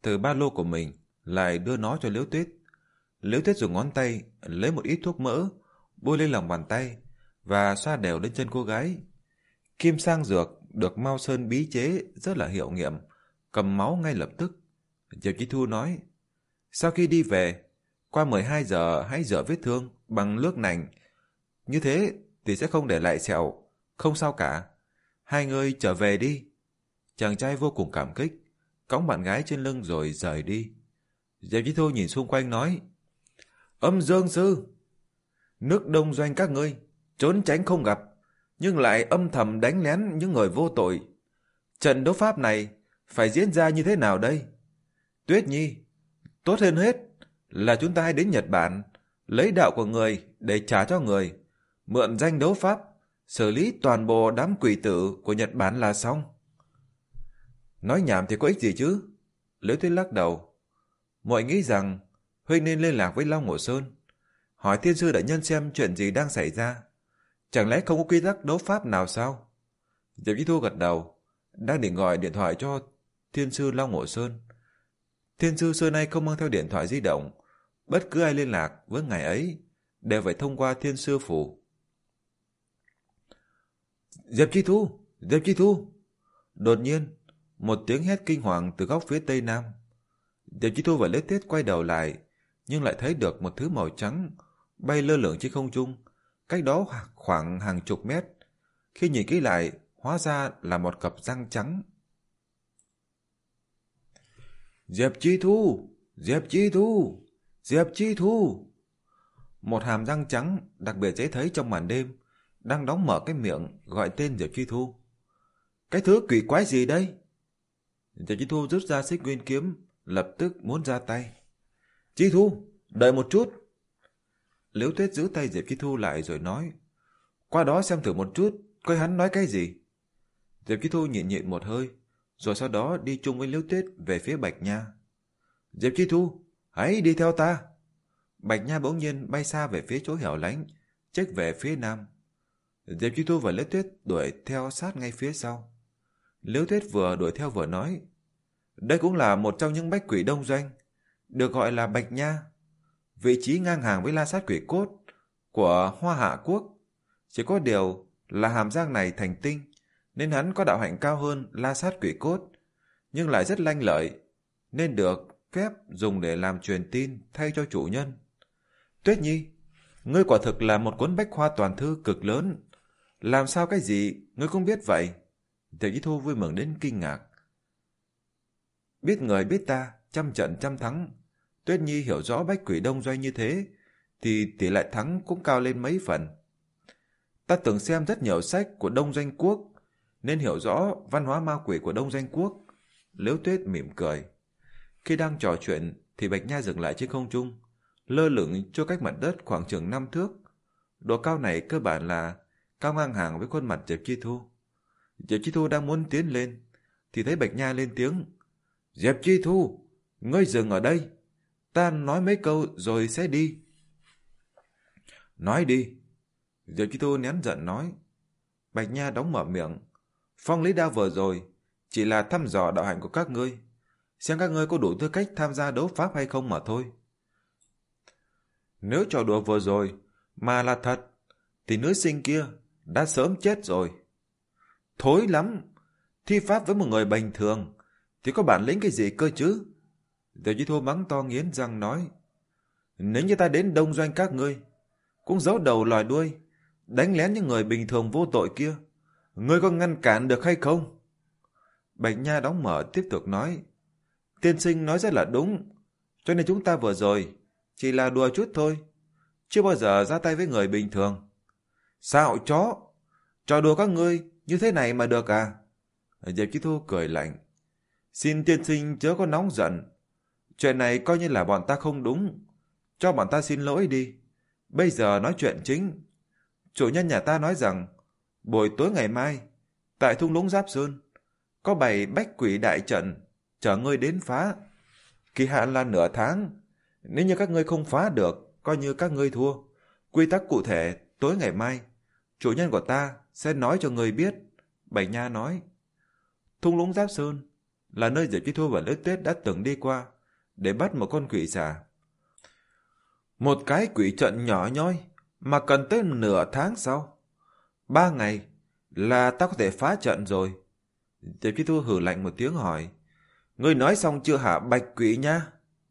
từ ba lô của mình, lại đưa nó cho Liễu Tuyết. Liễu Tuyết dùng ngón tay lấy một ít thuốc mỡ, bôi lên lòng bàn tay và xoa đều lên chân cô gái. Kim sang dược được Mao Sơn bí chế rất là hiệu nghiệm, cầm máu ngay lập tức. Diệp Chi Thu nói, sau khi đi về, qua mười hai giờ hãy rửa vết thương bằng nước nành. Như thế thì sẽ không để lại sẹo, không sao cả. Hai người trở về đi. Chàng trai vô cùng cảm kích, cõng bạn gái trên lưng rồi rời đi. Diệp Chi Thu nhìn xung quanh nói, Âm Dương Sư, nước Đông Doanh các ngươi trốn tránh không gặp, nhưng lại âm thầm đánh lén những người vô tội. Trận đấu pháp này phải diễn ra như thế nào đây? Tuyết Nhi, tốt hơn hết là chúng ta hãy đến Nhật Bản, lấy đạo của người để trả cho người, mượn danh đấu pháp, xử lý toàn bộ đám quỷ tử của Nhật Bản là xong. Nói nhảm thì có ích gì chứ? Liễu Tuyết lắc đầu. Mọi nghĩ rằng Huynh nên liên lạc với Long Ngộ Sơn, hỏi thiên sư đại nhân xem chuyện gì đang xảy ra. Chẳng lẽ không có quy tắc đấu pháp nào sao? Diệp Chi Thu gật đầu, đang định gọi điện thoại cho thiên sư Long Ngộ Sơn. Thiên sư xưa nay không mang theo điện thoại di động, bất cứ ai liên lạc với ngài ấy đều phải thông qua thiên sư phủ. Diệp Chi Thu, Diệp Chi Thu! Đột nhiên, một tiếng hét kinh hoàng từ góc phía tây nam. Diệp Chi Thu và Liễu Tuyết quay đầu lại, nhưng lại thấy được một thứ màu trắng bay lơ lửng trên không trung, cách đó khoảng hàng chục mét. Khi nhìn kỹ lại, hóa ra là một cặp răng trắng. Diệp Chi Thu! Diệp Chi Thu! Diệp Chi Thu! Một hàm răng trắng đặc biệt dễ thấy trong màn đêm đang đóng mở cái miệng gọi tên Diệp Chi Thu. Cái thứ quỷ quái gì đây? Diệp Chi Thu rút ra xích nguyên kiếm, lập tức muốn ra tay. Chi Thu, đợi một chút. Liễu Tuyết giữ tay Diệp Chi Thu lại rồi nói, qua đó xem thử một chút, coi hắn nói cái gì. Diệp Chi Thu nhịn nhịn một hơi, rồi sau đó đi chung với Liễu Tuyết về phía Bạch Nha. Diệp Chi Thu, hãy đi theo ta. Bạch Nha bỗng nhiên bay xa về phía chỗ hẻo lánh, chếch về phía nam. Diệp Chi Thu và Liễu Tuyết đuổi theo sát ngay phía sau. Liễu Tuyết vừa đuổi theo vừa nói, đây cũng là một trong những bách quỷ Đông Doanh, được gọi là Bạch Nha, vị trí ngang hàng với La Sát Quỷ Cốt của Hoa Hạ Quốc. Chỉ có điều là hàm răng này thành tinh, nên hắn có đạo hạnh cao hơn La Sát Quỷ Cốt, nhưng lại rất lanh lợi, nên được phép dùng để làm truyền tin thay cho chủ nhân. Tuyết Nhi, ngươi quả thực là một cuốn bách khoa toàn thư cực lớn, làm sao cái gì ngươi cũng biết vậy? Tiểu Chi Thu vui mừng đến kinh ngạc. Biết người biết ta, trăm trận trăm thắng. Tuyết Nhi hiểu rõ bách quỷ Đông Doanh như thế, thì tỷ lệ thắng cũng cao lên mấy phần. Ta từng xem rất nhiều sách của Đông Doanh Quốc, nên hiểu rõ văn hóa ma quỷ của Đông Doanh Quốc. Liễu Tuyết mỉm cười. Khi đang trò chuyện, thì Bạch Nha dừng lại trên không trung, lơ lửng cho cách mặt đất khoảng chừng năm thước. Độ cao này cơ bản là cao ngang hàng với khuôn mặt Diệp Chi Thu. Diệp Chi Thu đang muốn tiến lên, thì thấy Bạch Nha lên tiếng. Diệp Chi Thu, ngươi dừng ở đây. Ta nói mấy câu rồi sẽ đi. Nói đi. Diệp Chi Thu nén giận nói. Bạch Nha đóng mở miệng. Phong lý đao vừa rồi chỉ là thăm dò đạo hạnh của các ngươi, xem các ngươi có đủ tư cách tham gia đấu pháp hay không mà thôi. Nếu trò đùa vừa rồi mà là thật, thì nữ sinh kia đã sớm chết rồi. Thối lắm, thi pháp với một người bình thường thì có bản lĩnh cái gì cơ chứ? Diệp Chi Thu mắng to nghiến răng nói. Nếu như ta đến Đông Doanh các ngươi, cũng giấu đầu lòi đuôi, đánh lén những người bình thường vô tội kia, ngươi có ngăn cản được hay không? Bạch Nha đóng mở tiếp tục nói. Tiên sinh nói rất là đúng, cho nên chúng ta vừa rồi chỉ là đùa chút thôi, chưa bao giờ ra tay với người bình thường. Sao chó, trò đùa các ngươi như thế này mà được à? Diệp Chi Thu cười lạnh. Xin tiên sinh chớ có nóng giận, chuyện này coi như là bọn ta không đúng, cho bọn ta xin lỗi đi. Bây giờ nói chuyện chính. Chủ nhân nhà ta nói rằng buổi tối ngày mai tại thung lũng Giáp Sơn có bày bách quỷ đại trận chở ngươi đến phá. Kỳ hạn là nửa tháng, nếu như các ngươi không phá được, coi như các ngươi thua. Quy tắc cụ thể tối ngày mai chủ nhân của ta sẽ nói cho ngươi biết. Bạch Nha nói. Thung lũng Giáp Sơn là nơi Diệp Chi Thu và Liễu Tuyết đã từng đi qua để bắt một con quỷ xà. Một cái quỷ trận nhỏ nhoi mà cần tới nửa tháng sau. Ba ngày là ta có thể phá trận rồi. Diệp Chi Thu hừ lạnh một tiếng hỏi, ngươi nói xong chưa hả bạch quỷ nha?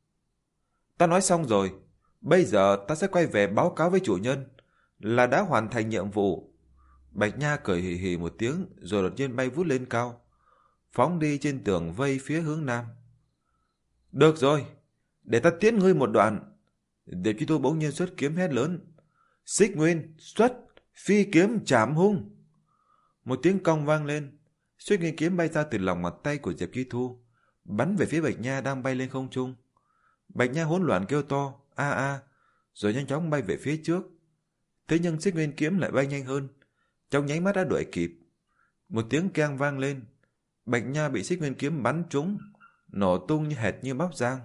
Ta nói xong rồi. Bây giờ ta sẽ quay về báo cáo với chủ nhân là đã hoàn thành nhiệm vụ. Bạch Nha cười hì hì một tiếng rồi đột nhiên bay vút lên cao, phóng đi trên tường vây phía hướng nam. Được rồi, để ta tiễn ngươi một đoạn. Diệp Chi Thu bỗng nhiên xuất kiếm hét lớn, Xích Nguyên xuất, phi kiếm chảm hung. Một tiếng cong vang lên, Xích Nguyên kiếm bay ra từ lòng bàn tay của Diệp Chi Thu, bắn về phía Bạch Nha đang bay lên không trung. Bạch Nha hỗn loạn kêu to a a, rồi nhanh chóng bay về phía trước. Thế nhưng Xích Nguyên kiếm lại bay nhanh hơn, trong nháy mắt đã đuổi kịp. Một tiếng keng vang lên, Bạch Nha bị Xích Nguyên kiếm bắn trúng, nổ tung như hệt như bắp rang.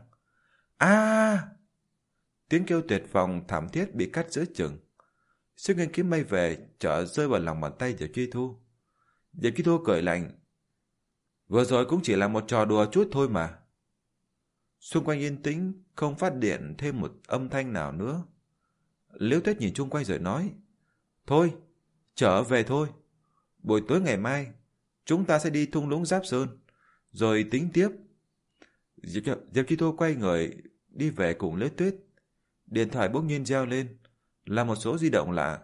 A! Tiếng kêu tuyệt vọng thảm thiết bị cắt giữa chừng. Xích Nguyên kiếm bay về, trở rơi vào lòng bàn tay Diệp Chi Thu. Diệp Chi Thu cười lạnh, vừa rồi cũng chỉ là một trò đùa chút thôi mà. Xung quanh yên tĩnh, không phát điện thêm một âm thanh nào nữa. Liễu Tuyết nhìn chung quanh rồi nói, thôi, trở về thôi. Buổi tối ngày mai, chúng ta sẽ đi thung lũng Giáp Sơn, rồi tính tiếp. Diệp, Diệp Chi Thu quay người, đi về cùng Liễu Tuyết. Điện thoại bỗng nhiên reo lên, là một số di động lạ.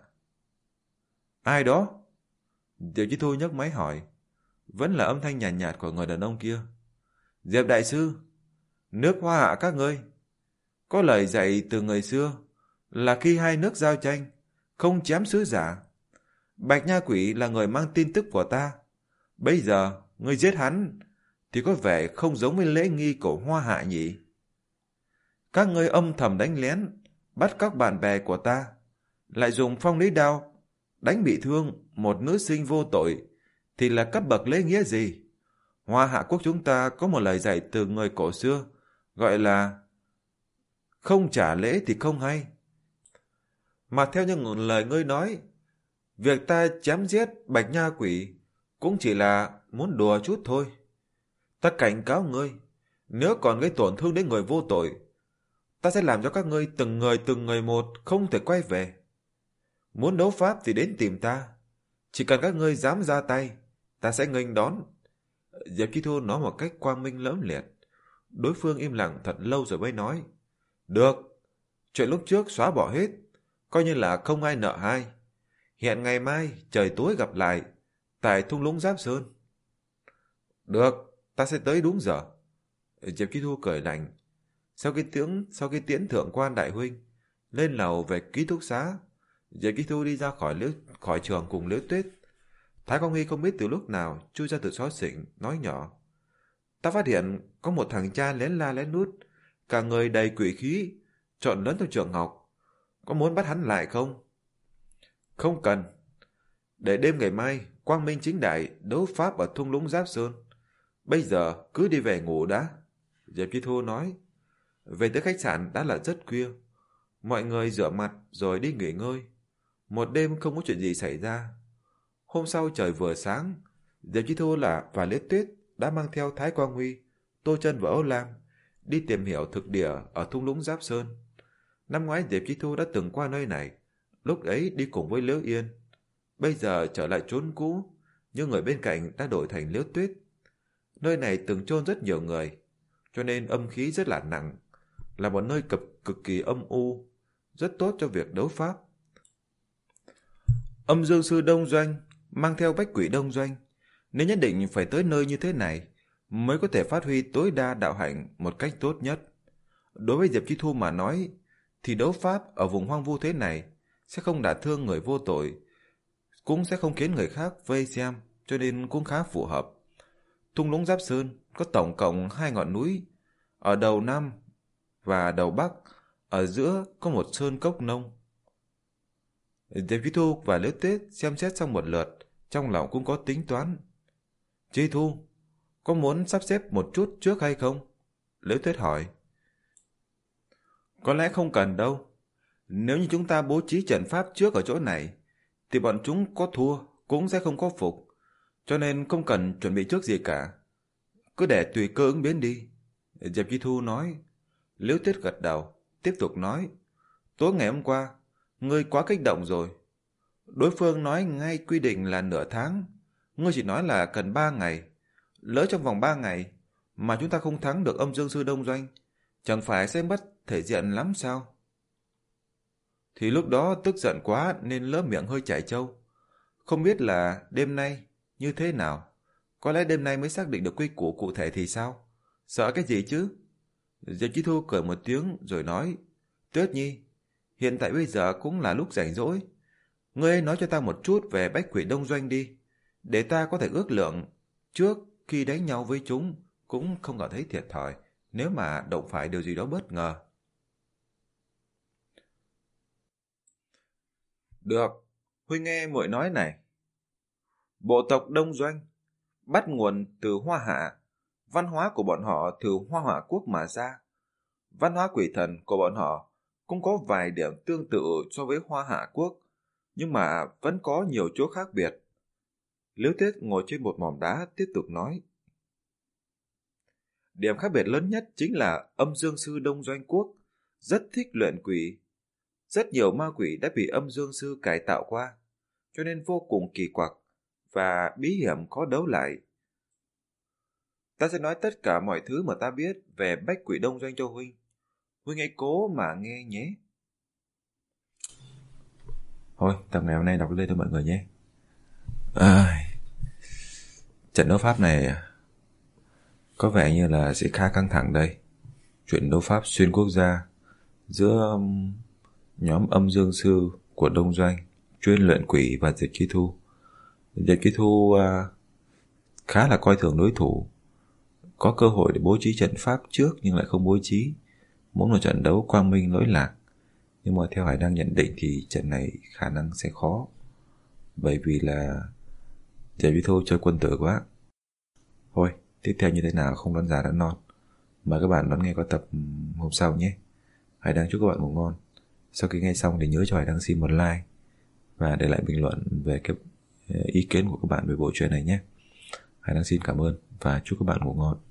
Ai đó? Diệp Chi Thu nhấc máy hỏi. Vẫn là âm thanh nhàn nhạt, nhạt của người đàn ông kia. Diệp đại sư, nước Hoa Hạ các ngươi. Có lời dạy từ người xưa là khi hai nước giao tranh, không chém sứ giả. Bạch Nha Quỷ là người mang tin tức của ta. Bây giờ, ngươi giết hắn, thì có vẻ không giống với lễ nghi của Hoa Hạ nhỉ? Các ngươi âm thầm đánh lén, bắt cóc bạn bè của ta, lại dùng phong lý đao đánh bị thương một nữ sinh vô tội, thì là cấp bậc lễ nghĩa gì? Hoa Hạ quốc chúng ta có một lời dạy từ người cổ xưa, gọi là không trả lễ thì không hay. Mà theo những lời ngươi nói, việc ta chém giết Bạch Nha Quỷ cũng chỉ là muốn đùa chút thôi. Ta cảnh cáo ngươi, nếu còn gây tổn thương đến người vô tội, ta sẽ làm cho các ngươi từng người từng người một không thể quay về. Muốn đấu pháp thì đến tìm ta. Chỉ cần các ngươi dám ra tay, ta sẽ nghênh đón. Diệp Chi Thu nói một cách quang minh lẫm liệt. Đối phương im lặng thật lâu rồi mới nói, được, chuyện lúc trước xóa bỏ hết, coi như là không ai nợ ai. Hẹn ngày mai trời tối gặp lại tại thung lũng Giáp Sơn. Được, ta sẽ tới đúng giờ. Diệp Chi Thu cười lạnh. Sau khi tiễn, sau khi tiễn thượng quan đại huynh lên lầu về ký túc xá, Diệp Chi Thu đi ra khỏi liễu, khỏi trường cùng Liễu Tuyết. Thái Quang Huy không biết từ lúc nào chui ra từ xó xỉnh, nói nhỏ, ta phát hiện có một thằng cha lén la lén nút, cả người đầy quỷ khí, trộn lẫn trong trường học. Có muốn bắt hắn lại không? Không cần. Để đêm ngày mai quang minh chính đại đấu pháp ở thung lũng Giáp Sơn. Bây giờ cứ đi về ngủ đã. Diệp Chi Thu nói. Về tới khách sạn đã là rất khuya. Mọi người rửa mặt rồi đi nghỉ ngơi. Một đêm không có chuyện gì xảy ra. Hôm sau trời vừa sáng, Diệp Chi Thu là và Liễu Tuyết đã mang theo Thái Quang Huy, Tô Chân và Âu Lam đi tìm hiểu thực địa ở thung lũng Giáp Sơn. Năm ngoái Diệp Chi Thu đã từng qua nơi này, lúc ấy đi cùng với Liễu Yên. Bây giờ trở lại chốn cũ, nhưng người bên cạnh đã đổi thành Liễu Tuyết. Nơi này từng chôn rất nhiều người, cho nên âm khí rất là nặng, là một nơi cực cực kỳ âm u, rất tốt cho việc đấu pháp. Âm dương sư Đông Doanh mang theo bách quỷ Đông Doanh, nên nhất định phải tới nơi như thế này mới có thể phát huy tối đa đạo hạnh một cách tốt nhất. Đối với Diệp Chi Thu mà nói, thì đấu pháp ở vùng hoang vu thế này sẽ không đả thương người vô tội, cũng sẽ không khiến người khác vây xem, cho nên cũng khá phù hợp. Thung lũng Giáp Sơn có tổng cộng hai ngọn núi, ở đầu Nam và đầu Bắc, ở giữa có một sơn cốc nông. Diệp Chi Thu và Liễu Tuyết xem xét xong một lượt, trong lòng cũng có tính toán. Chi Thu, có muốn sắp xếp một chút trước hay không? Liễu Tuyết hỏi. Có lẽ không cần đâu. Nếu như chúng ta bố trí trận pháp trước ở chỗ này, thì bọn chúng có thua cũng sẽ không có phục, cho nên không cần chuẩn bị trước gì cả. Cứ để tùy cơ ứng biến đi. Diệp Chi Thu nói. Liễu Tuyết gật đầu, tiếp tục nói. Tối ngày hôm qua, ngươi quá kích động rồi. Đối phương nói ngay quy định là nửa tháng. Ngươi chỉ nói là cần ba ngày. Lỡ trong vòng ba ngày mà chúng ta không thắng được âm dương sư Đông Doanh, chẳng phải sẽ mất thể diện lắm sao? Thì lúc đó tức giận quá nên lỡ miệng hơi chảy trâu. Không biết là đêm nay như thế nào. Có lẽ đêm nay mới xác định được quy củ cụ thể thì sao? Sợ cái gì chứ? Diệp Chí Thu cười một tiếng rồi nói. Tuyết Nhi, hiện tại bây giờ cũng là lúc rảnh rỗi. Ngươi nói cho ta một chút về Bách Quỷ Đông Doanh đi, để ta có thể ước lượng trước khi đánh nhau với chúng cũng không cảm thấy thiệt thòi nếu mà động phải điều gì đó bất ngờ. Được, Huynh nghe muội nói này. Bộ tộc Đông Doanh bắt nguồn từ Hoa Hạ, văn hóa của bọn họ từ Hoa Hạ quốc mà ra. Văn hóa quỷ thần của bọn họ cũng có vài điểm tương tự so với Hoa Hạ quốc, nhưng mà vẫn có nhiều chỗ khác biệt. Liễu Tuyết ngồi trên một mỏm đá tiếp tục nói. Điểm khác biệt lớn nhất chính là âm dương sư Đông Doanh quốc rất thích luyện quỷ. Rất nhiều ma quỷ đã bị âm dương sư cải tạo qua, cho nên vô cùng kỳ quặc và bí hiểm khó đấu lại. Ta sẽ nói tất cả mọi thứ mà ta biết về Bách Quỷ Đông Doanh cho Huynh. Huynh hãy cố mà nghe nhé. Thôi, tập ngày hôm nay đọc lên cho mọi người nhé. À, trận đấu pháp này có vẻ như là sẽ khá căng thẳng đây. Chuyện đấu pháp xuyên quốc gia giữa nhóm âm dương sư của Đông Doanh chuyên luyện quỷ và Diệp Chí Thu. Diệp Chí Thu uh, khá là coi thường đối thủ, có cơ hội để bố trí trận pháp trước nhưng lại không bố trí, muốn một trận đấu quang minh lỗi lạc. Nhưng mà theo Hải đang nhận định thì trận này khả năng sẽ khó, bởi vì là Diệp Chí Thu chơi quân tử quá. Thôi, tiếp theo như thế nào không đoán già đoán non. Mời các bạn đón nghe qua tập hôm sau nhé. Hải đang chúc các bạn ngủ ngon. Sau khi nghe xong thì nhớ cho Hải đang xin một like và để lại bình luận về cái ý kiến của các bạn về bộ truyện này nhé. Hải đang xin cảm ơn và chúc các bạn ngủ ngon.